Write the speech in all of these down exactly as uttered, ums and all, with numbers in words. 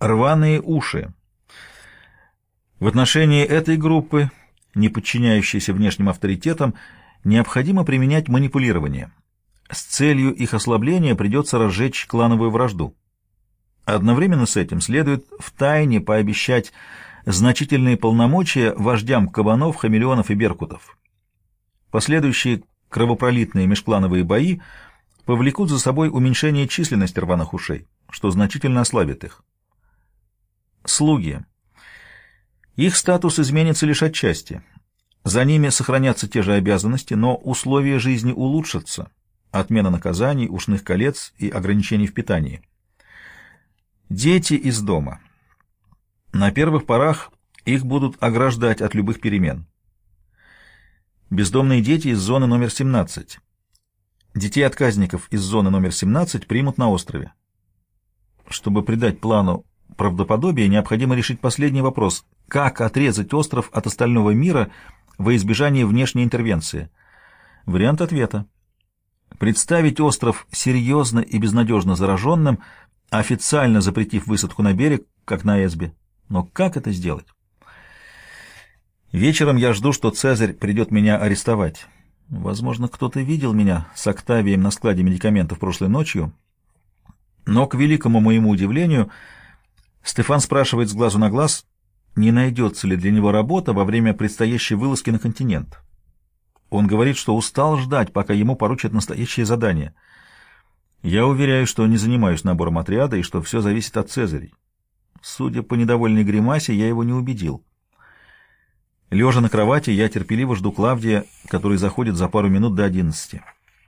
Рваные уши. В отношении этой группы, не подчиняющейся внешним авторитетам, необходимо применять манипулирование. С целью их ослабления придется разжечь клановую вражду. Одновременно с этим следует втайне пообещать значительные полномочия вождям кабанов, хамелеонов и беркутов. Последующие кровопролитные межклановые бои повлекут за собой уменьшение численности рваных ушей, что значительно ослабит их. Слуги. Их статус изменится лишь отчасти. За ними сохранятся те же обязанности, но условия жизни улучшатся. Отмена наказаний, ушных колец и ограничений в питании. Дети из дома. На первых порах их будут ограждать от любых перемен. Бездомные дети из зоны номер семнадцать. Детей отказников из зоны номер семнадцать примут на острове. Чтобы придать плану правдоподобие, необходимо решить последний вопрос: как отрезать остров от остального мира во избежание внешней интервенции? Вариант ответа: представить остров серьезно и безнадежно зараженным, официально запретив высадку на берег, как на Эсбе. Но как это сделать? Вечером я жду, что Цезарь придет меня арестовать. Возможно, кто-то видел меня с Октавием на складе медикаментов прошлой ночью, но, к великому моему удивлению, Стефан спрашивает с глазу на глаз, не найдется ли для него работа во время предстоящей вылазки на континент. Он говорит, что устал ждать, пока ему поручат настоящее задание. Я уверяю, что не занимаюсь набором отряда и что все зависит от Цезарей. Судя по недовольной гримасе, я его не убедил. Лежа на кровати, я терпеливо жду Клавдия, который заходит за пару минут до одиннадцати.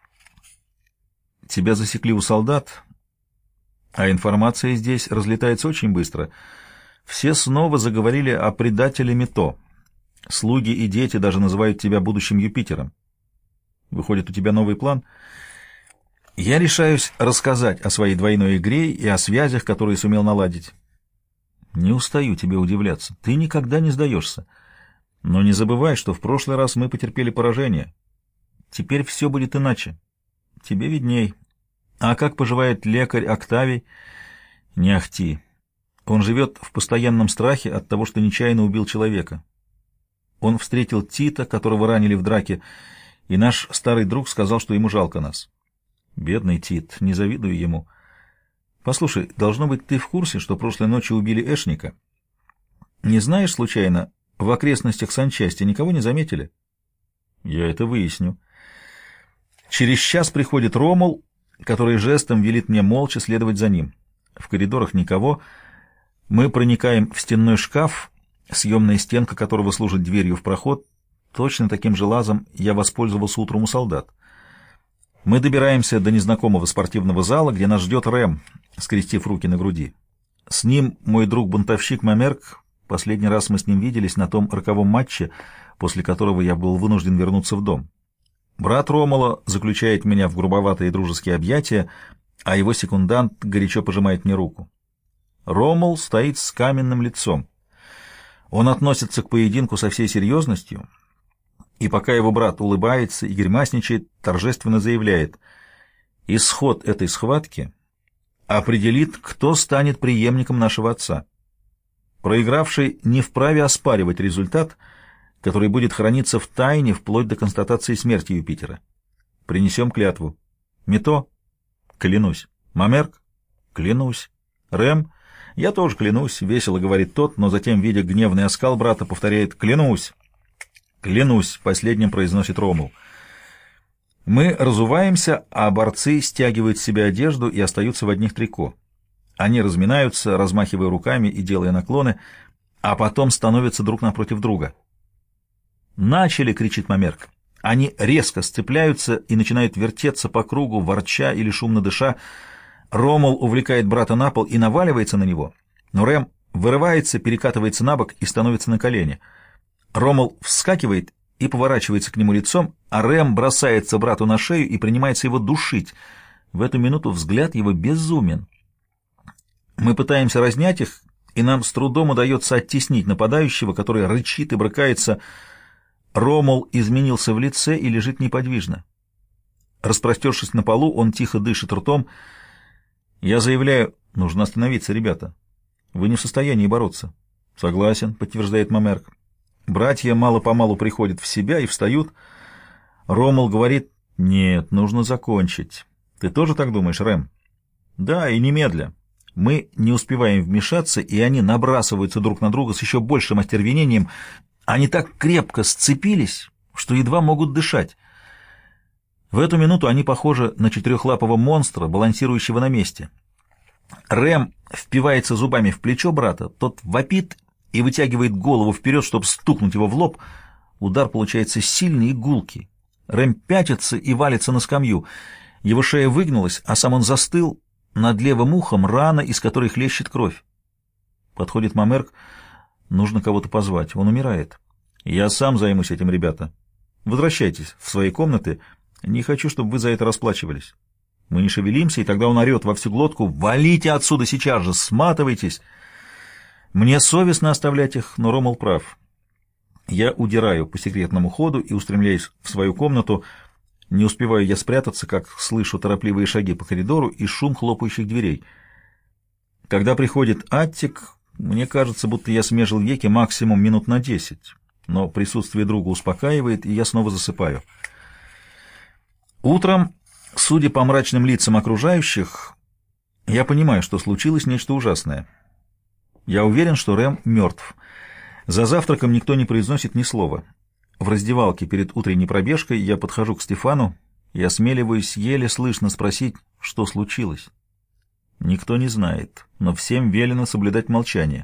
Тебя засекли у солдат, а информация здесь разлетается очень быстро. Все снова заговорили о предателе Мито. Слуги и дети даже называют тебя будущим Юпитером. Выходит, у тебя новый план? Я решаюсь рассказать о своей двойной игре и о связях, которые сумел наладить. Не устаю тебе удивляться. Ты никогда не сдаешься. Но не забывай, что в прошлый раз мы потерпели поражение. Теперь все будет иначе. Тебе видней. А как поживает лекарь Октавий? Не ахти. Он живет в постоянном страхе от того, что нечаянно убил человека. Он встретил Тита, которого ранили в драке, и наш старый друг сказал, что ему жалко нас. Бедный Тит, не завидую ему. Послушай, должно быть, ты в курсе, что прошлой ночью убили Эшника? Не знаешь, случайно, в окрестностях санчасти никого не заметили? Я это выясню. Через час приходит Ромул, который жестом велит мне молча следовать за ним. В коридорах никого. Мы проникаем в стенной шкаф, съемная стенка которого служит дверью в проход. Точно таким же лазом я воспользовался утром у солдат. Мы добираемся до незнакомого спортивного зала, где нас ждет Рэм, скрестив руки на груди. С ним мой друг-бунтовщик Мамерк. Последний раз мы с ним виделись на том роковом матче, после которого я был вынужден вернуться в дом. Брат Ромула заключает меня в грубоватые дружеские объятия, а его секундант горячо пожимает мне руку. Ромул стоит с каменным лицом. Он относится к поединку со всей серьезностью, и пока его брат улыбается и гримасничает, торжественно заявляет: исход этой схватки определит, кто станет преемником нашего отца. Проигравший не вправе оспаривать результат, который будет храниться в тайне вплоть до констатации смерти Юпитера. Принесем клятву. Мито? Клянусь. Мамерк? Клянусь. Рэм? Я тоже клянусь, весело говорит тот, но затем, видя гневный оскал брата, повторяет: клянусь. Клянусь, последним произносит Ромул. Мы разуваемся, а борцы стягивают с себя одежду и остаются в одних трико. Они разминаются, размахивая руками и делая наклоны, а потом становятся друг напротив друга. «Начали!» — кричит Мамерк. Они резко сцепляются и начинают вертеться по кругу, ворча или шумно дыша. Ромул увлекает брата на пол и наваливается на него, но Рэм вырывается, перекатывается на бок и становится на колени. Ромул вскакивает и поворачивается к нему лицом, а Рэм бросается брату на шею и принимается его душить. В эту минуту взгляд его безумен. Мы пытаемся разнять их, и нам с трудом удается оттеснить нападающего, который рычит и брыкается. Ромул изменился в лице и лежит неподвижно. Распростершись на полу, он тихо дышит ртом. Я заявляю: нужно остановиться, ребята. Вы не в состоянии бороться. Согласен, подтверждает Мамерк. Братья мало-помалу приходят в себя и встают. Ромул говорит: нет, нужно закончить. Ты тоже так думаешь, Рэм? Да, и немедля. Мы не успеваем вмешаться, и они набрасываются друг на друга с еще большим остервенением. Они так крепко сцепились, что едва могут дышать. В эту минуту они похожи на четырехлапого монстра, балансирующего на месте. Рэм впивается зубами в плечо брата, тот вопит и вытягивает голову вперед, чтобы стукнуть его в лоб. Удар получается сильный и гулкий. Рэм пятится и валится на скамью. Его шея выгнулась, а сам он застыл. Над левым ухом рана, из которой хлещет кровь. Подходит Мамерк. Нужно кого-то позвать. Он умирает. Я сам займусь этим, ребята. Возвращайтесь в свои комнаты. Не хочу, чтобы вы за это расплачивались. Мы не шевелимся, и тогда он орет во всю глотку: «Валите отсюда сейчас же! Сматывайтесь!» Мне совестно оставлять их, но Ромул прав. Я удираю по секретному ходу и устремляюсь в свою комнату. Не успеваю я спрятаться, как слышу торопливые шаги по коридору и шум хлопающих дверей. Когда приходит Аттик, мне кажется, будто я смежил веки максимум минут на десять, но присутствие друга успокаивает, и я снова засыпаю. Утром, судя по мрачным лицам окружающих, я понимаю, что случилось нечто ужасное. Я уверен, что Рэм мертв. За завтраком никто не произносит ни слова. В раздевалке перед утренней пробежкой я подхожу к Стефану и осмеливаюсь еле слышно спросить, что случилось. Никто не знает, но всем велено соблюдать молчание.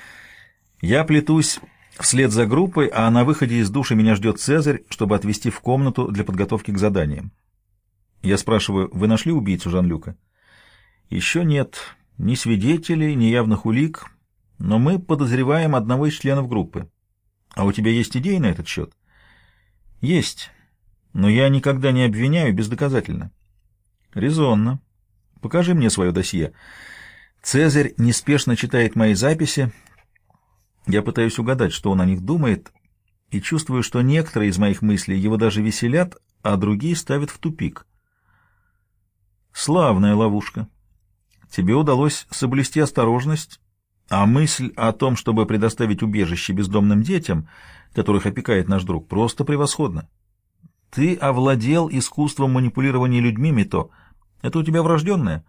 Я плетусь вслед за группой, а на выходе из душа меня ждет Цезарь, чтобы отвезти в комнату для подготовки к заданиям. Я спрашиваю: вы нашли убийцу Жан-Люка? Еще нет. Ни свидетелей, ни явных улик, но мы подозреваем одного из членов группы. А у тебя есть идеи на этот счет? Есть, но я никогда не обвиняю бездоказательно. Резонно. Покажи мне свое досье. Цезарь неспешно читает мои записи. Я пытаюсь угадать, что он о них думает, и чувствую, что некоторые из моих мыслей его даже веселят, а другие ставят в тупик. Славная ловушка. Тебе удалось соблюсти осторожность, а мысль о том, чтобы предоставить убежище бездомным детям, которых опекает наш друг, просто превосходна. Ты овладел искусством манипулирования людьми, Мито. Это у тебя врожденное?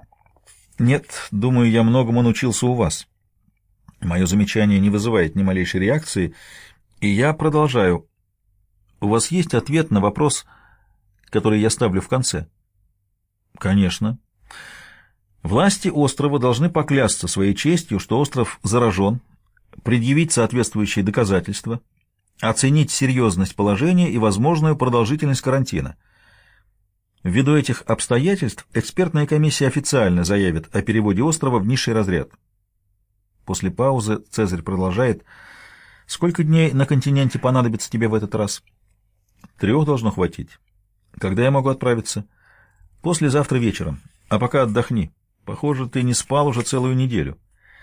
Нет, думаю, я многому научился у вас. Мое замечание не вызывает ни малейшей реакции, и я продолжаю. У вас есть ответ на вопрос, который я ставлю в конце? Конечно. Власти острова должны поклясться своей честью, что остров заражен, предъявить соответствующие доказательства, оценить серьезность положения и возможную продолжительность карантина. Ввиду этих обстоятельств экспертная комиссия официально заявит о переводе острова в низший разряд. После паузы Цезарь продолжает. Сколько дней на континенте понадобится тебе в этот раз? Трех должно хватить. Когда я могу отправиться? Послезавтра вечером. А пока отдохни. Похоже, ты не спал уже целую неделю.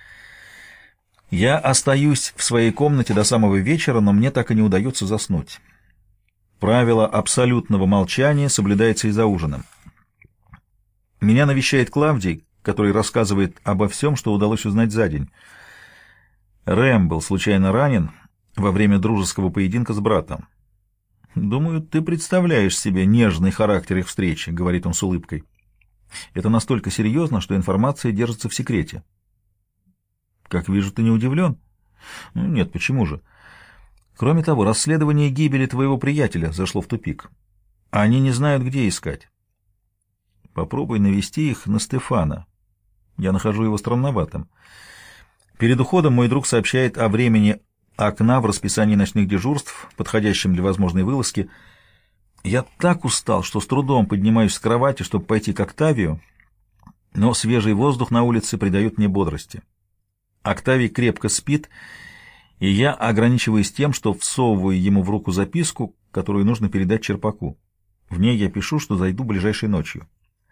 Я остаюсь в своей комнате до самого вечера, но мне так и не удается заснуть. Правило абсолютного молчания соблюдается и за ужином. Меня навещает Клавдий, который рассказывает обо всем, что удалось узнать за день. Рэм был случайно ранен во время дружеского поединка с братом. «Думаю, ты представляешь себе нежный характер их встречи», — говорит он с улыбкой. «Это настолько серьезно, что информация держится в секрете». «Как вижу, ты не удивлен?» «Ну, нет, почему же? Кроме того, расследование гибели твоего приятеля зашло в тупик. Они не знают, где искать. Попробуй навести их на Стефана. Я нахожу его странноватым. Перед уходом мой друг сообщает о времени окна в расписании ночных дежурств, подходящем для возможной вылазки. Я так устал, что с трудом поднимаюсь с кровати, чтобы пойти к Октавию, но свежий воздух на улице придает мне бодрости. Октавий крепко спит, и я ограничиваюсь тем, что всовываю ему в руку записку, которую нужно передать Черпаку. В ней я пишу, что зайду ближайшей ночью.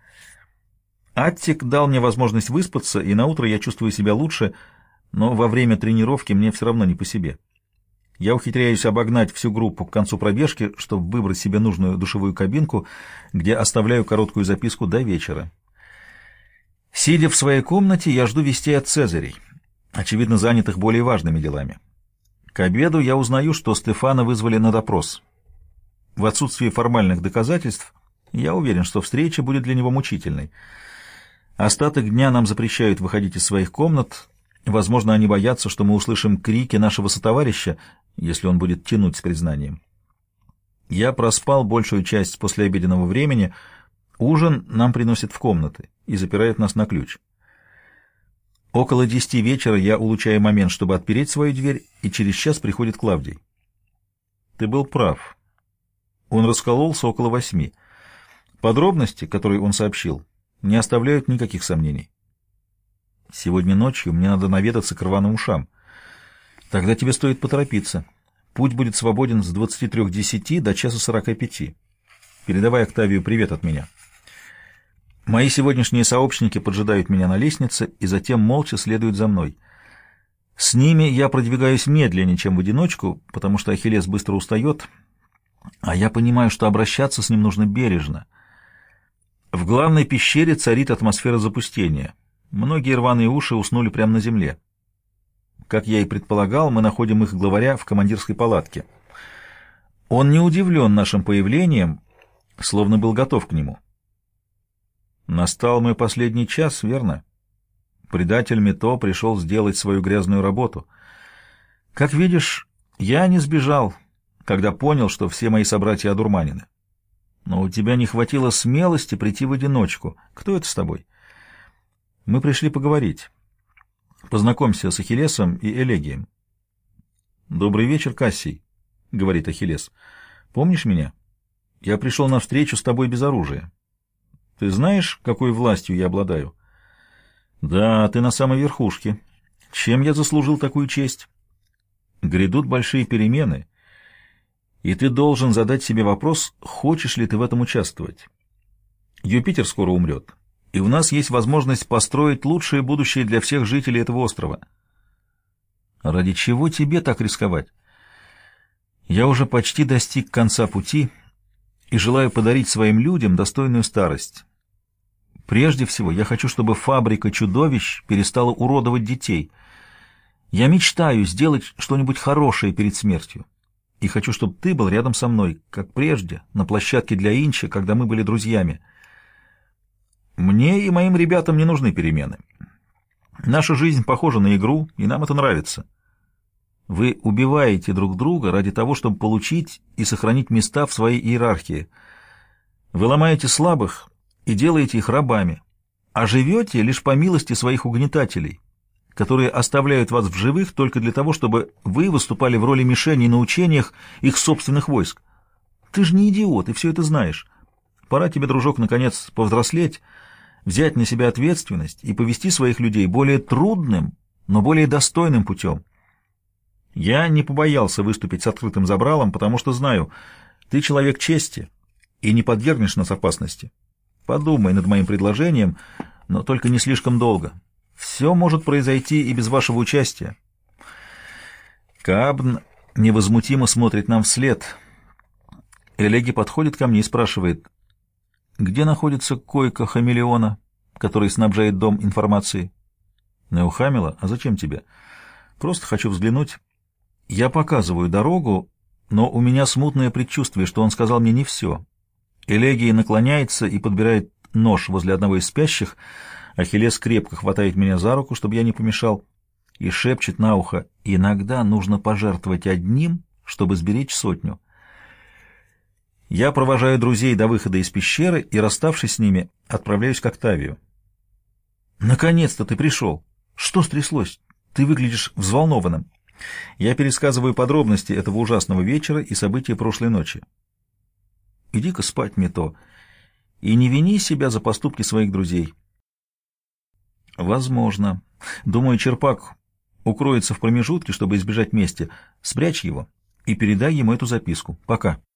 Аттик дал мне возможность выспаться, и наутро я чувствую себя лучше, но во время тренировки мне все равно не по себе. Я ухитряюсь обогнать всю группу к концу пробежки, чтобы выбрать себе нужную душевую кабинку, где оставляю короткую записку до вечера. Сидя в своей комнате, я жду вестей от Цезарей. очевидно, занятых более важными делами. К обеду я узнаю, что Стефана вызвали на допрос. В отсутствие формальных доказательств я уверен, что встреча будет для него мучительной. Остаток дня нам запрещают выходить из своих комнат. Возможно, они боятся, что мы услышим крики нашего сотоварища, если он будет тянуть с признанием. Я проспал большую часть послеобеденного времени. Ужин нам приносят в комнаты и запирают нас на ключ. Около десяти вечера я улучшаю момент, чтобы отпереть свою дверь, и через час приходит Клавдий. Ты был прав. Он раскололся около восьми. Подробности, которые он сообщил, не оставляют никаких сомнений. Сегодня ночью мне надо наведаться к рваным ушам. Тогда тебе стоит поторопиться. Путь будет свободен с двадцати трёх десяти до часа сорока пяти. Передавай Октавию привет от меня. Мои сегодняшние сообщники поджидают меня на лестнице и затем молча следуют за мной. С ними я продвигаюсь медленнее, чем в одиночку, потому что Ахиллес быстро устает, а я понимаю, что обращаться с ним нужно бережно. В главной пещере царит атмосфера запустения. Многие рваные уши уснули прямо на земле. Как я и предполагал, мы находим их главаря в командирской палатке. Он не удивлен нашим появлением, словно был готов к нему. Настал мой последний час, верно? Предатель Мито пришел сделать свою грязную работу. Как видишь, я не сбежал, когда понял, что все мои собратья одурманены. Но у тебя не хватило смелости прийти в одиночку. Кто это с тобой? Мы пришли поговорить. Познакомься с Ахиллесом и Элегием. Добрый вечер, Кассий, — говорит Ахиллес. Помнишь меня? Я пришел на встречу с тобой без оружия. Ты знаешь, какой властью я обладаю? Да, ты на самой верхушке. Чем я заслужил такую честь? Грядут большие перемены, и ты должен задать себе вопрос, хочешь ли ты в этом участвовать. Юпитер скоро умрет, и у нас есть возможность построить лучшее будущее для всех жителей этого острова. Ради чего тебе так рисковать? Я уже почти достиг конца пути и желаю подарить своим людям достойную старость. Прежде всего, я хочу, чтобы фабрика чудовищ перестала уродовать детей. Я мечтаю сделать что-нибудь хорошее перед смертью. И хочу, чтобы ты был рядом со мной, как прежде, на площадке для Инча, когда мы были друзьями. Мне и моим ребятам не нужны перемены. Наша жизнь похожа на игру, и нам это нравится. Вы убиваете друг друга ради того, чтобы получить и сохранить места в своей иерархии. Вы ломаете слабых и делаете их рабами, а живете лишь по милости своих угнетателей, которые оставляют вас в живых только для того, чтобы вы выступали в роли мишеней на учениях их собственных войск. Ты же не идиот, и все это знаешь. Пора тебе, дружок, наконец повзрослеть, взять на себя ответственность и повести своих людей более трудным, но более достойным путем. Я не побоялся выступить с открытым забралом, потому что знаю, ты человек чести и не подвергнешь нас опасности. Подумай над моим предложением, но только не слишком долго. Все может произойти и без вашего участия. Каабн невозмутимо смотрит нам вслед. Элеги подходит ко мне и спрашивает, где находится койка хамелеона, который снабжает дом информацией? Неухамила, а зачем тебе? Просто хочу взглянуть. Я показываю дорогу, но у меня смутное предчувствие, что он сказал мне не все. Элегий наклоняется и подбирает нож возле одного из спящих. Ахиллес крепко хватает меня за руку, чтобы я не помешал, и шепчет на ухо: иногда нужно пожертвовать одним, чтобы сберечь сотню. Я провожаю друзей до выхода из пещеры и, расставшись с ними, отправляюсь к Октавию. «Наконец-то ты пришел! Что стряслось? Ты выглядишь взволнованным». Я пересказываю подробности этого ужасного вечера и события прошлой ночи. «Иди-ка спать, Мито, и не вини себя за поступки своих друзей». «Возможно. Думаю, Черпак укроется в промежутке, чтобы избежать мести. Спрячь его и передай ему эту записку. Пока».